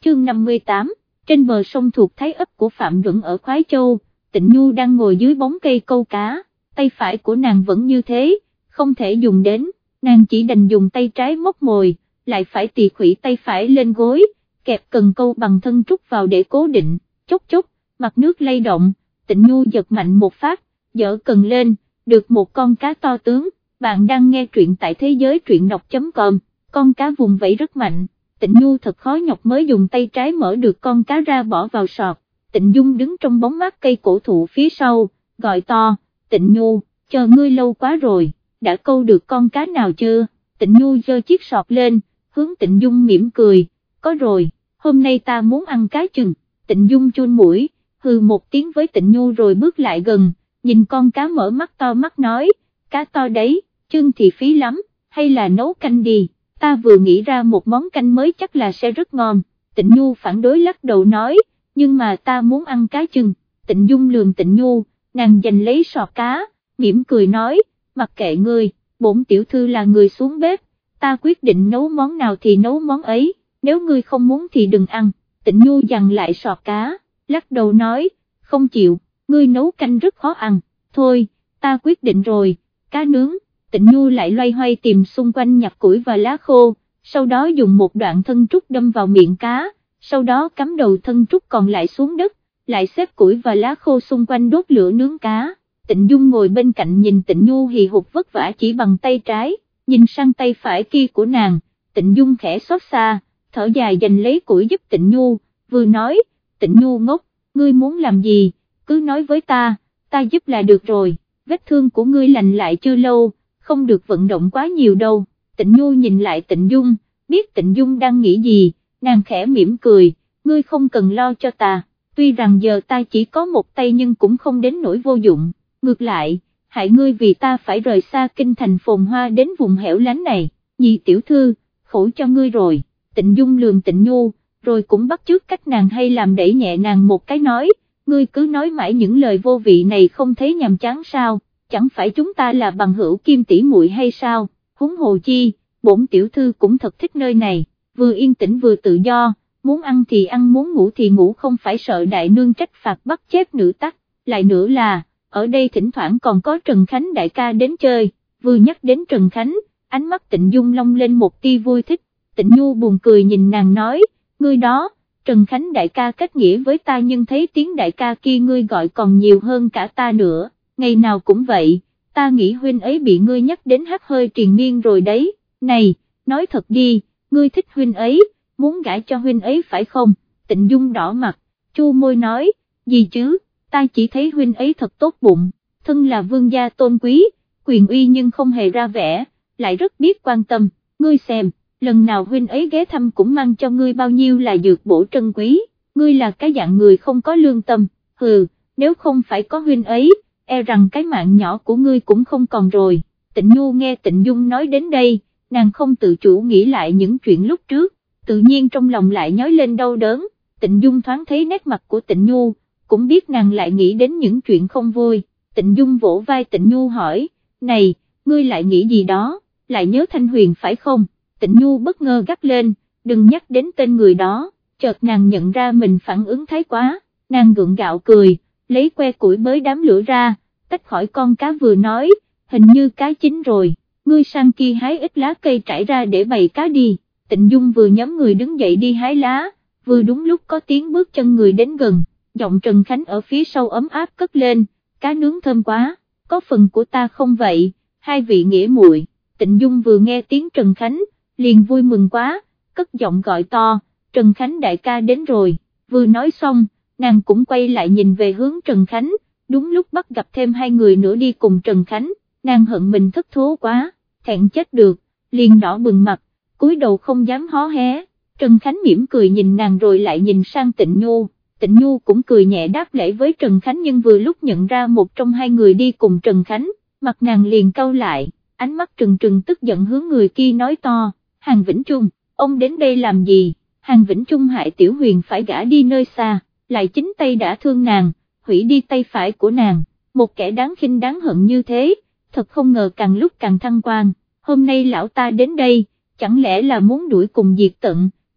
chương 58, trên bờ sông thuộc Thái ấp của Phạm Duẩn ở Khoái Châu, Tịnh Nhu đang ngồi dưới bóng cây câu cá, tay phải của nàng vẫn như thế, không thể dùng đến, nàng chỉ đành dùng tay trái móc mồi, lại phải tì khuỷu tay phải lên gối, kẹp cần câu bằng thân trúc vào để cố định, chốc chốc, mặt nước lay động, Tịnh Nhu giật mạnh một phát, giở cần lên, được một con cá to tướng. Bạn đang nghe truyện tại thế giới truyện đọc.com, con cá vùng vẫy rất mạnh, Tịnh Nhu thật khó nhọc mới dùng tay trái mở được con cá ra bỏ vào sọt. Tịnh Dung đứng trong bóng mát cây cổ thụ phía sau, gọi to, Tịnh Nhu, chờ ngươi lâu quá rồi, đã câu được con cá nào chưa? Tịnh Nhu giơ chiếc sọt lên, hướng Tịnh Dung mỉm cười, có rồi, hôm nay ta muốn ăn cá chừng. Tịnh Dung chun mũi, hừ một tiếng với Tịnh Nhu rồi bước lại gần, nhìn con cá mở mắt to mắt nói, cá to đấy, chưng thì phí lắm, hay là nấu canh đi, ta vừa nghĩ ra một món canh mới chắc là sẽ rất ngon. Tịnh Nhu phản đối lắc đầu nói, nhưng mà ta muốn ăn cá chừng. Tịnh Dung lườm Tịnh Nhu, nàng giành lấy sọt cá, mỉm cười nói, mặc kệ ngươi, bổn tiểu thư là người xuống bếp, ta quyết định nấu món nào thì nấu món ấy, nếu ngươi không muốn thì đừng ăn. Tịnh Nhu giằng lại sọt cá, lắc đầu nói, không chịu, ngươi nấu canh rất khó ăn, thôi, ta quyết định rồi, cá nướng. Tịnh Nhu lại loay hoay tìm xung quanh nhặt củi và lá khô, sau đó dùng một đoạn thân trúc đâm vào miệng cá, sau đó cắm đầu thân trúc còn lại xuống đất, lại xếp củi và lá khô xung quanh đốt lửa nướng cá. Tịnh Dung ngồi bên cạnh nhìn Tịnh Nhu hì hục vất vả chỉ bằng tay trái, nhìn sang tay phải kia của nàng, Tịnh Dung khẽ xót xa, thở dài giành lấy củi giúp Tịnh Nhu, vừa nói, Tịnh Nhu ngốc, ngươi muốn làm gì, cứ nói với ta giúp là được rồi, vết thương của ngươi lành lại chưa lâu, không được vận động quá nhiều đâu. Tịnh Nhu nhìn lại Tịnh Dung, biết Tịnh Dung đang nghĩ gì, nàng khẽ mỉm cười, ngươi không cần lo cho ta, tuy rằng giờ ta chỉ có một tay nhưng cũng không đến nỗi vô dụng, ngược lại, hại ngươi vì ta phải rời xa kinh thành phồn hoa đến vùng hẻo lánh này, Nhị tiểu thư, khổ cho ngươi rồi. Tịnh Dung lườm Tịnh Nhu, rồi cũng bắt chước cách nàng hay làm đẩy nhẹ nàng một cái nói, ngươi cứ nói mãi những lời vô vị này không thấy nhàm chán sao, chẳng phải chúng ta là bằng hữu kim tỷ muội hay sao, huống hồ chi, bổn tiểu thư cũng thật thích nơi này, vừa yên tĩnh vừa tự do, muốn ăn thì ăn muốn ngủ thì ngủ không phải sợ đại nương trách phạt bắt chép nữ tắc, lại nữa là, ở đây thỉnh thoảng còn có Trần Khánh đại ca đến chơi, vừa nhắc đến Trần Khánh, ánh mắt Tịnh Dung long lên một tia vui thích, Tịnh Nhu buồn cười nhìn nàng nói, ngươi đó, Trần Khánh đại ca kết nghĩa với ta nhưng thấy tiếng đại ca kia ngươi gọi còn nhiều hơn cả ta nữa, ngày nào cũng vậy, ta nghĩ huynh ấy bị ngươi nhắc đến hắt hơi triền miên rồi đấy, này, nói thật đi, ngươi thích huynh ấy, muốn gả cho huynh ấy phải không? Tịnh Dung đỏ mặt, chu môi nói, gì chứ, ta chỉ thấy huynh ấy thật tốt bụng, thân là vương gia tôn quý, quyền uy nhưng không hề ra vẻ, lại rất biết quan tâm, ngươi xem, lần nào huynh ấy ghé thăm cũng mang cho ngươi bao nhiêu là dược bổ trân quý, ngươi là cái dạng người không có lương tâm, hừ, nếu không phải có huynh ấy, e rằng cái mạng nhỏ của ngươi cũng không còn rồi. Tịnh Nhu nghe Tịnh Dung nói đến đây, nàng không tự chủ nghĩ lại những chuyện lúc trước, tự nhiên trong lòng lại nhói lên đau đớn, Tịnh Dung thoáng thấy nét mặt của Tịnh Nhu, cũng biết nàng lại nghĩ đến những chuyện không vui, Tịnh Dung vỗ vai Tịnh Nhu hỏi, này, ngươi lại nghĩ gì đó, lại nhớ Thanh Huyền phải không? Tịnh Nhu bất ngờ gắt lên, đừng nhắc đến tên người đó, chợt nàng nhận ra mình phản ứng thái quá, nàng gượng gạo cười, lấy que củi bới đám lửa ra, tách khỏi con cá vừa nói, hình như cá chín rồi, ngươi sang kia hái ít lá cây trải ra để bày cá đi. Tịnh Dung vừa nhóm người đứng dậy đi hái lá, vừa đúng lúc có tiếng bước chân người đến gần, giọng Trần Khánh ở phía sau ấm áp cất lên, cá nướng thơm quá, có phần của ta không vậy, hai vị nghĩa muội. Tịnh Dung vừa nghe tiếng Trần Khánh, liền vui mừng quá, cất giọng gọi to, Trần Khánh đại ca đến rồi, vừa nói xong, nàng cũng quay lại nhìn về hướng Trần Khánh, đúng lúc bắt gặp thêm hai người nữa đi cùng Trần Khánh, nàng hận mình thất thố quá, thẹn chết được, liền đỏ bừng mặt, cúi đầu không dám hó hé. Trần Khánh mỉm cười nhìn nàng rồi lại nhìn sang Tịnh Nhu, Tịnh Nhu cũng cười nhẹ đáp lễ với Trần Khánh nhưng vừa lúc nhận ra một trong hai người đi cùng Trần Khánh, mặt nàng liền cau lại, ánh mắt trừng trừng tức giận hướng người kia nói to, Hàn Vĩnh Trung, ông đến đây làm gì? Hàn Vĩnh Trung hại Tiểu Huyền phải gả đi nơi xa, lại chính tay đã thương nàng, hủy đi tay phải của nàng, một kẻ đáng khinh đáng hận như thế, thật không ngờ càng lúc càng thăng quan, hôm nay lão ta đến đây, chẳng lẽ là muốn đuổi cùng diệt tận,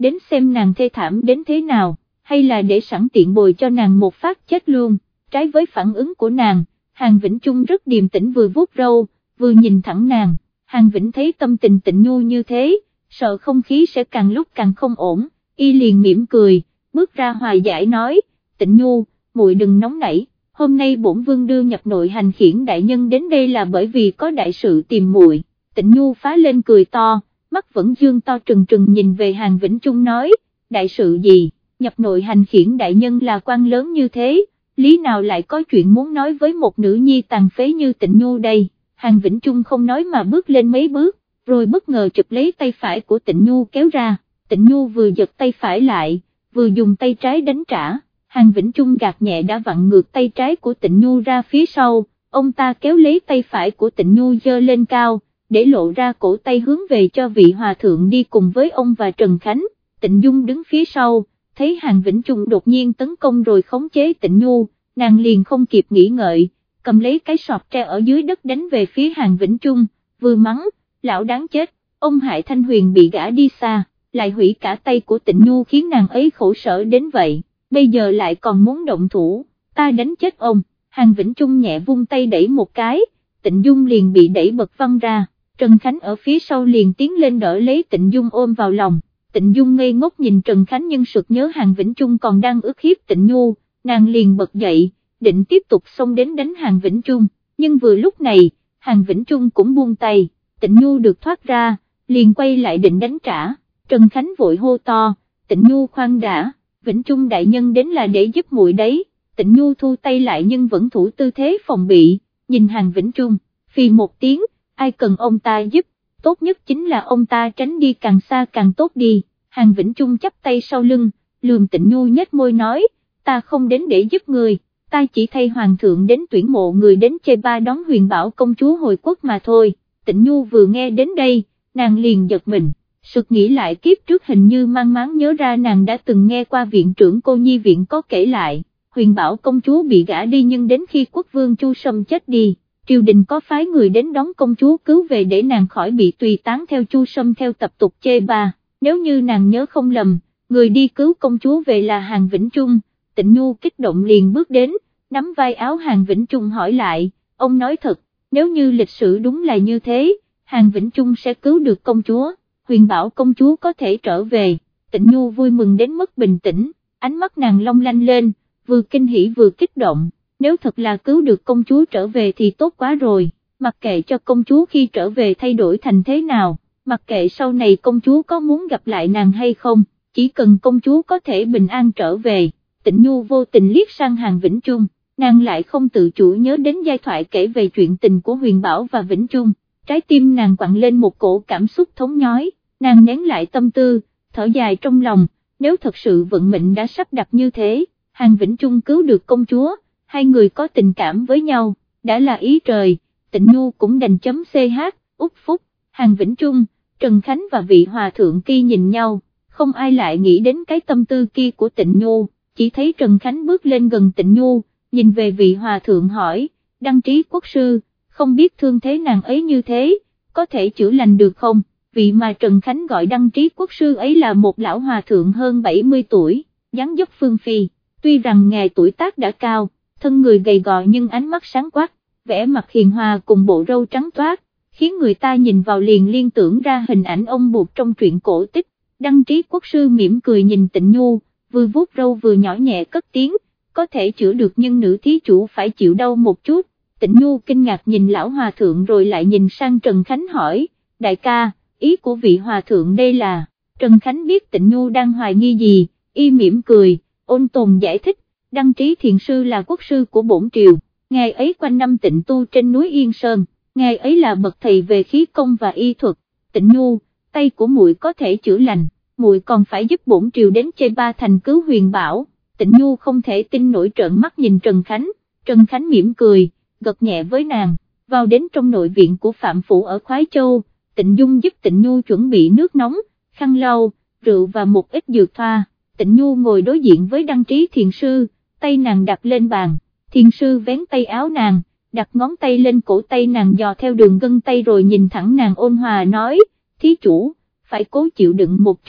đến xem nàng thê thảm đến thế nào, hay là để sẵn tiện bồi cho nàng một phát chết luôn. Trái với phản ứng của nàng, Hàn Vĩnh Chung rất điềm tĩnh vừa vuốt râu, vừa nhìn thẳng nàng. Hàn Vĩnh thấy tâm tình Tịnh Nhu như thế, sợ không khí sẽ càng lúc càng không ổn, y liền mỉm cười, bước ra hòa giải nói, Tịnh Nhu, muội đừng nóng nảy, hôm nay bổn vương đưa nhập nội hành khiển đại nhân đến đây là bởi vì có đại sự tìm muội. Tịnh Nhu phá lên cười to, mắt vẫn dương to trừng trừng nhìn về Hàn Vĩnh Chung nói, đại sự gì, nhập nội hành khiển đại nhân là quan lớn như thế, lý nào lại có chuyện muốn nói với một nữ nhi tàn phế như Tịnh Nhu đây. Hàn Vĩnh Chung không nói mà bước lên mấy bước, rồi bất ngờ chụp lấy tay phải của Tịnh Nhu kéo ra, Tịnh Nhu vừa giật tay phải lại, vừa dùng tay trái đánh trả, Hàn Vĩnh Chung gạt nhẹ đã vặn ngược tay trái của Tịnh Nhu ra phía sau, ông ta kéo lấy tay phải của Tịnh Nhu giơ lên cao, để lộ ra cổ tay hướng về cho vị hòa thượng đi cùng với ông và Trần Khánh. Tịnh Dung đứng phía sau, thấy Hàn Vĩnh Chung đột nhiên tấn công rồi khống chế Tịnh Nhu, nàng liền không kịp nghĩ ngợi, cầm lấy cái sọt tre ở dưới đất đánh về phía Hàn Vĩnh Chung, vừa mắng, lão đáng chết, ông hại Thanh Huyền bị gã đi xa, lại hủy cả tay của Tịnh Nhu khiến nàng ấy khổ sở đến vậy, bây giờ lại còn muốn động thủ, ta đánh chết ông. Hàn Vĩnh Chung nhẹ vung tay đẩy một cái, Tịnh Dung liền bị đẩy bật văng ra, Trần Khánh ở phía sau liền tiến lên đỡ lấy Tịnh Dung ôm vào lòng. Tịnh Dung ngây ngốc nhìn Trần Khánh nhưng sực nhớ Hàn Vĩnh Chung còn đang ức hiếp Tịnh Nhu, nàng liền bật dậy, định tiếp tục xông đến đánh Hàn Vĩnh Chung, nhưng vừa lúc này, Hàn Vĩnh Chung cũng buông tay, Tịnh Nhu được thoát ra, liền quay lại định đánh trả, Trần Khánh vội hô to, Tịnh Nhu khoan đã, Vĩnh Chung đại nhân đến là để giúp muội đấy. Tịnh Nhu thu tay lại nhưng vẫn thủ tư thế phòng bị, nhìn Hàn Vĩnh Chung, phì một tiếng, ai cần ông ta giúp, tốt nhất chính là ông ta tránh đi càng xa càng tốt đi. Hàn Vĩnh Chung chắp tay sau lưng, lườm Tịnh Nhu nhếch môi nói, ta không đến để giúp người, ta chỉ thay hoàng thượng đến tuyển mộ người đến chê ba đón Huyền Bảo công chúa hồi quốc mà thôi. Tịnh Nhu vừa nghe đến đây, nàng liền giật mình, sực nghĩ lại kiếp trước hình như mang máng nhớ ra nàng đã từng nghe qua viện trưởng Cô Nhi viện có kể lại. Huyền Bảo công chúa bị gả đi nhưng đến khi quốc vương Chu Sâm chết đi, triều đình có phái người đến đón công chúa cứu về để nàng khỏi bị tùy táng theo Chu Sâm theo tập tục chê ba, nếu như nàng nhớ không lầm, người đi cứu công chúa về là Hàn Vĩnh Chung. Tịnh Nhu kích động liền bước đến, nắm vai áo Hàn Vĩnh Chung hỏi lại, ông nói thật, nếu như lịch sử đúng là như thế, Hàn Vĩnh Chung sẽ cứu được công chúa, Huyền Bảo công chúa có thể trở về. Tịnh Nhu vui mừng đến mức bình tĩnh, ánh mắt nàng long lanh lên, vừa kinh hỉ vừa kích động, nếu thật là cứu được công chúa trở về thì tốt quá rồi, mặc kệ cho công chúa khi trở về thay đổi thành thế nào, mặc kệ sau này công chúa có muốn gặp lại nàng hay không, chỉ cần công chúa có thể bình an trở về. Tịnh Nhu vô tình liếc sang Hàn Vĩnh Chung, nàng lại không tự chủ nhớ đến giai thoại kể về chuyện tình của Huyền Bảo và Vĩnh Chung, trái tim nàng quặn lên một cổ cảm xúc thống nhói, nàng nén lại tâm tư, thở dài trong lòng, nếu thật sự vận mệnh đã sắp đặt như thế, Hàn Vĩnh Chung cứu được công chúa, hai người có tình cảm với nhau, đã là ý trời. Tịnh Nhu cũng đành chấm CH, út phúc. Hàn Vĩnh Chung, Trần Khánh và vị hòa thượng kia nhìn nhau, không ai lại nghĩ đến cái tâm tư kia của Tịnh Nhu, chỉ thấy Trần Khánh bước lên gần Tịnh Nhu, nhìn về vị hòa thượng hỏi, Đăng Trí quốc sư, không biết thương thế nàng ấy như thế, có thể chữa lành được không? Vị mà Trần Khánh gọi Đăng Trí quốc sư ấy là một lão hòa thượng hơn 70 tuổi, dáng dấp phương phi, tuy rằng ngài tuổi tác đã cao, thân người gầy gò nhưng ánh mắt sáng quắc, vẻ mặt hiền hòa cùng bộ râu trắng toát, khiến người ta nhìn vào liền liên tưởng ra hình ảnh ông buộc trong truyện cổ tích. Đăng Trí quốc sư mỉm cười nhìn Tịnh Nhu, vừa vuốt râu vừa nhỏ nhẹ cất tiếng, có thể chữa được nhưng nữ thí chủ phải chịu đau một chút. Tịnh Nhu kinh ngạc nhìn lão hòa thượng rồi lại nhìn sang Trần Khánh hỏi, đại ca, ý của vị hòa thượng đây là? Trần Khánh biết Tịnh Nhu đang hoài nghi gì, y mỉm cười, ôn tồn giải thích, Đăng Trí thiền sư là quốc sư của bổn triều, ngài ấy quanh năm tịnh tu trên núi Yên Sơn, ngài ấy là bậc thầy về khí công và y thuật. Tịnh Nhu, tay của muội có thể chữa lành, muội còn phải giúp bổn triều đến Chê Ba Thành cứu Huyền Bảo. Tịnh Nhu không thể tin nổi trợn mắt nhìn Trần Khánh, Trần Khánh mỉm cười, gật nhẹ với nàng, vào đến trong nội viện của Phạm Phủ ở Khoái Châu, Tịnh Dung giúp Tịnh Nhu chuẩn bị nước nóng, khăn lau, rượu và một ít dược thoa. Tịnh Nhu ngồi đối diện với Đăng Trí thiền sư, tay nàng đặt lên bàn, thiền sư vén tay áo nàng, đặt ngón tay lên cổ tay nàng dò theo đường gân tay rồi nhìn thẳng nàng ôn hòa nói, thí chủ, phải cố chịu đựng một chút,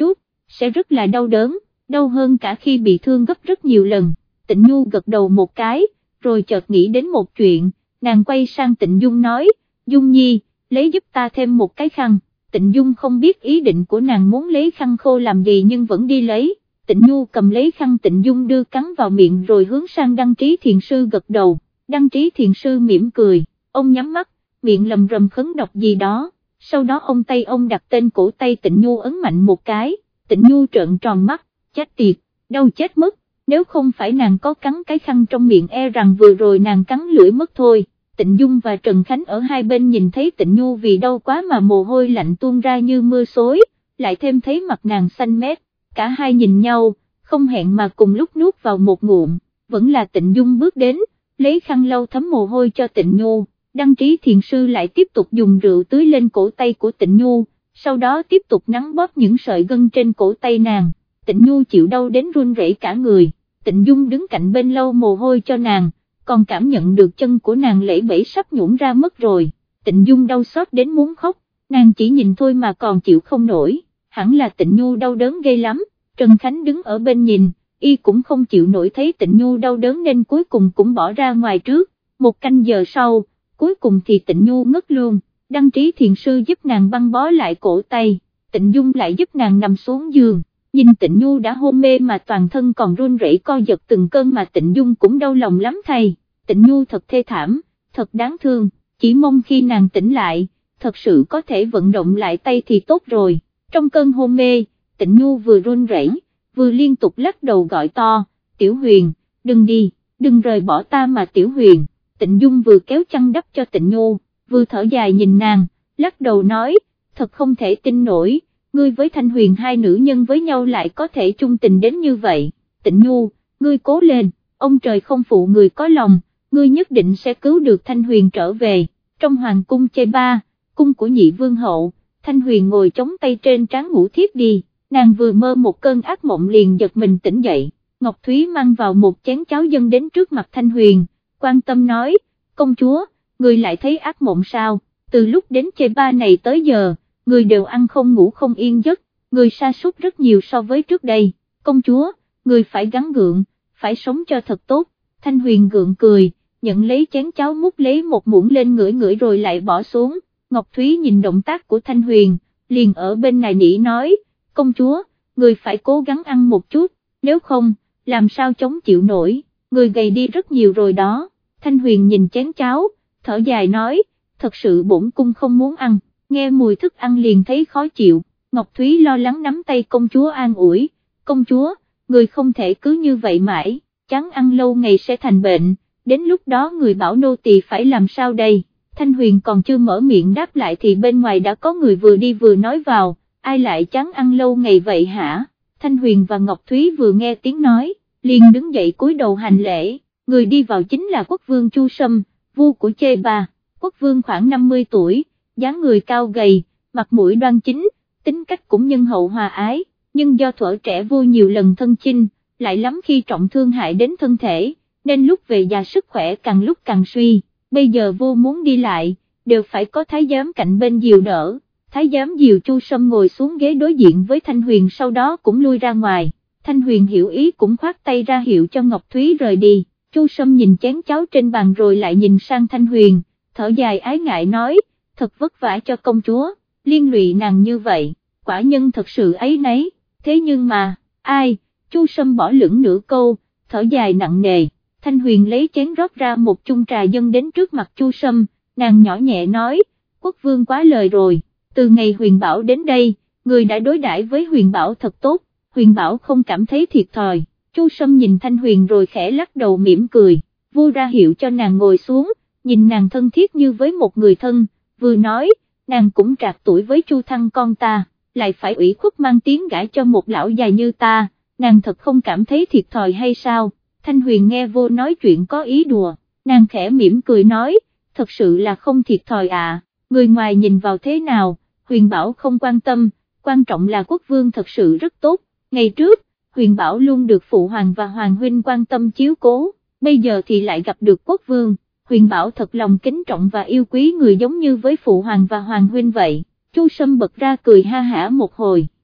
sẽ rất là đau đớn, đau hơn cả khi bị thương gấp rất nhiều lần. Tịnh Nhu gật đầu một cái, rồi chợt nghĩ đến một chuyện, nàng quay sang Tịnh Dung nói, Dung Nhi, lấy giúp ta thêm một cái khăn. Tịnh Dung không biết ý định của nàng muốn lấy khăn khô làm gì nhưng vẫn đi lấy. Tịnh Nhu cầm lấy khăn Tịnh Dung đưa cắn vào miệng rồi hướng sang Đăng Trí Thiền Sư gật đầu. Đăng Trí Thiền Sư mỉm cười, ông nhắm mắt, miệng lầm rầm khấn đọc gì đó, sau đó ông đặt tên cổ tay Tịnh Nhu ấn mạnh một cái. Tịnh Nhu trợn tròn mắt, chết tiệt, đau chết mất, nếu không phải nàng có cắn cái khăn trong miệng e rằng vừa rồi nàng cắn lưỡi mất thôi. Tịnh Dung và Trần Khánh ở hai bên nhìn thấy Tịnh Nhu vì đau quá mà mồ hôi lạnh tuôn ra như mưa xối, lại thêm thấy mặt nàng xanh mét, cả hai nhìn nhau, không hẹn mà cùng lúc nuốt vào một ngụm. Vẫn là Tịnh Dung bước đến, lấy khăn lau thấm mồ hôi cho Tịnh Nhu. Đăng Trí Thiền Sư lại tiếp tục dùng rượu tưới lên cổ tay của Tịnh Nhu, sau đó tiếp tục nắn bóp những sợi gân trên cổ tay nàng. Tịnh Nhu chịu đau đến run rẩy cả người. Tịnh Dung đứng cạnh bên lau mồ hôi cho nàng, còn cảm nhận được chân của nàng lẫy bẫy sắp nhũn ra mất rồi. Tịnh Dung đau xót đến muốn khóc, nàng chỉ nhìn thôi mà còn chịu không nổi, hẳn là Tịnh Nhu đau đớn ghê lắm. Trần Khánh đứng ở bên nhìn, y cũng không chịu nổi thấy Tịnh Nhu đau đớn nên cuối cùng cũng bỏ ra ngoài trước. Một canh giờ sau, cuối cùng thì Tịnh Nhu ngất luôn. Đăng Trí Thiền Sư giúp nàng băng bó lại cổ tay, Tịnh Dung lại giúp nàng nằm xuống giường. Nhìn Tịnh Nhu đã hôn mê mà toàn thân còn run rẩy co giật từng cơn mà Tịnh Dung cũng đau lòng lắm thay. Tịnh Nhu thật thê thảm, thật đáng thương, chỉ mong khi nàng tỉnh lại, thật sự có thể vận động lại tay thì tốt rồi. Trong cơn hôn mê, Tịnh Nhu vừa run rẩy, vừa liên tục lắc đầu gọi to, Tiểu Huyền, đừng đi, đừng rời bỏ ta mà Tiểu Huyền. Tịnh Dung vừa kéo chăn đắp cho Tịnh Nhu, vừa thở dài nhìn nàng, lắc đầu nói, thật không thể tin nổi, ngươi với Thanh Huyền hai nữ nhân với nhau lại có thể chung tình đến như vậy. Tịnh Nhu, ngươi cố lên, ông trời không phụ người có lòng, ngươi nhất định sẽ cứu được Thanh Huyền trở về. Trong hoàng cung Cheba, cung của nhị vương hậu, Thanh Huyền ngồi chống tay trên trán ngủ thiếp đi, nàng vừa mơ một cơn ác mộng liền giật mình tỉnh dậy. Ngọc Thúy mang vào một chén cháo dâng đến trước mặt Thanh Huyền, quan tâm nói, công chúa, người lại thấy ác mộng sao? Từ lúc đến Cheba này tới giờ, người đều ăn không ngủ không yên giấc, người sa sút rất nhiều so với trước đây. Công chúa, người phải gắng gượng, phải sống cho thật tốt. Thanh Huyền gượng cười, nhận lấy chén cháo múc lấy một muỗng lên ngửi ngửi rồi lại bỏ xuống. Ngọc Thúy nhìn động tác của Thanh Huyền, liền ở bên này nỉ nói, công chúa, người phải cố gắng ăn một chút, nếu không, làm sao chống chịu nổi, người gầy đi rất nhiều rồi đó. Thanh Huyền nhìn chén cháo, thở dài nói, thật sự bổn cung không muốn ăn, nghe mùi thức ăn liền thấy khó chịu. Ngọc Thúy lo lắng nắm tay công chúa an ủi, công chúa, người không thể cứ như vậy mãi, chán ăn lâu ngày sẽ thành bệnh, đến lúc đó người bảo nô tỳ phải làm sao đây? Thanh Huyền còn chưa mở miệng đáp lại thì bên ngoài đã có người vừa đi vừa nói vào, ai lại chán ăn lâu ngày vậy hả? Thanh Huyền và Ngọc Thúy vừa nghe tiếng nói, liền đứng dậy cúi đầu hành lễ, người đi vào chính là quốc vương Chu Sâm, vua của Cheba. Quốc vương khoảng 50 tuổi, dáng người cao gầy, mặt mũi đoan chính, tính cách cũng nhân hậu hòa ái, nhưng do thuở trẻ vua nhiều lần thân chinh, lại lắm khi trọng thương hại đến thân thể, nên lúc về già sức khỏe càng lúc càng suy. Bây giờ vua muốn đi lại, đều phải có thái giám cạnh bên dìu đỡ. Thái giám dìu Chu Sâm ngồi xuống ghế đối diện với Thanh Huyền, sau đó cũng lui ra ngoài. Thanh Huyền hiểu ý cũng khoát tay ra hiệu cho Ngọc Thúy rời đi. Chu Sâm nhìn chén cháo trên bàn rồi lại nhìn sang Thanh Huyền, thở dài ái ngại nói, thật vất vả cho công chúa, liên lụy nàng như vậy, quả nhân thật sự ấy nấy, thế nhưng mà, ai? Chu Sâm bỏ lửng nửa câu, thở dài nặng nề. Thanh Huyền lấy chén rót ra một chung trà dâng đến trước mặt Chu Sâm, nàng nhỏ nhẹ nói, quốc vương quá lời rồi, từ ngày Huyền Bảo đến đây, người đã đối đãi với Huyền Bảo thật tốt, Huyền Bảo không cảm thấy thiệt thòi. Chu Sâm nhìn Thanh Huyền rồi khẽ lắc đầu mỉm cười, vua ra hiệu cho nàng ngồi xuống, nhìn nàng thân thiết như với một người thân, vừa nói, nàng cũng trạc tuổi với Chu Thăng con ta, lại phải ủy khuất mang tiếng gả cho một lão già như ta, nàng thật không cảm thấy thiệt thòi hay sao? Thanh Huyền nghe vô nói chuyện có ý đùa, nàng khẽ mỉm cười nói, thật sự là không thiệt thòi à, người ngoài nhìn vào thế nào, Huyền Bảo không quan tâm, quan trọng là quốc vương thật sự rất tốt, ngày trước, Huyền Bảo luôn được phụ hoàng và hoàng huynh quan tâm chiếu cố, bây giờ thì lại gặp được quốc vương, Huyền Bảo thật lòng kính trọng và yêu quý người giống như với phụ hoàng và hoàng huynh vậy. Chu Sâm bật ra cười ha hả một hồi.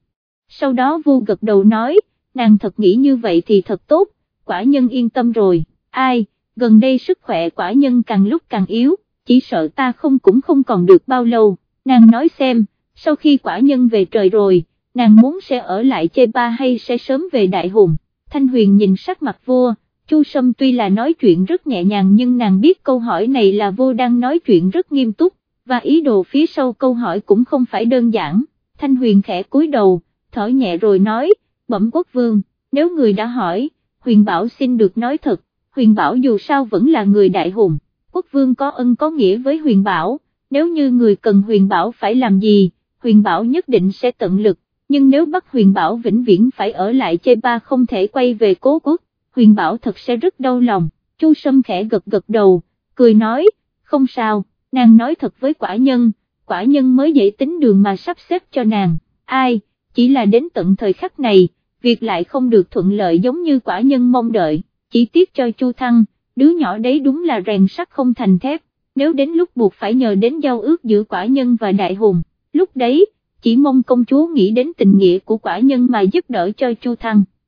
sau đó Vu gật đầu nói, nàng thật nghĩ như vậy thì thật tốt, quả nhân yên tâm rồi, ai, gần đây sức khỏe quả nhân càng lúc càng yếu, chỉ sợ ta cũng không còn được bao lâu, nàng nói xem, sau khi quả nhân về trời rồi, nàng muốn sẽ ở lại Chê Ba hay sẽ sớm về Đại Hùng. Thanh Huyền nhìn sắc mặt vua, Chu Sâm tuy là nói chuyện rất nhẹ nhàng nhưng nàng biết câu hỏi này là vua đang nói chuyện rất nghiêm túc, và ý đồ phía sau câu hỏi cũng không phải đơn giản. Thanh Huyền khẽ cúi đầu, thở nhẹ rồi nói, bẩm quốc vương, nếu người đã hỏi, Huyền Bảo xin được nói thật, Huyền Bảo dù sao vẫn là người Đại Hùng, quốc vương có ân có nghĩa với Huyền Bảo, nếu như người cần Huyền Bảo phải làm gì, Huyền Bảo nhất định sẽ tận lực, nhưng nếu bắt Huyền Bảo vĩnh viễn phải ở lại Chê Ba không thể quay về Cố Quốc, Huyền Bảo thật sẽ rất đau lòng. Chu Sâm khẽ gật gật đầu, cười nói, không sao, nàng nói thật với quả nhân mới dễ tính đường mà sắp xếp cho nàng, ai, chỉ là đến tận thời khắc này, việc lại không được thuận lợi giống như quả nhân mong đợi, chỉ tiếc cho Chu Thăng, đứa nhỏ đấy đúng là rèn sắt không thành thép, nếu đến lúc buộc phải nhờ đến giao ước giữa quả nhân và Đại Hùng, lúc đấy, chỉ mong công chúa nghĩ đến tình nghĩa của quả nhân mà giúp đỡ cho Chu Thăng.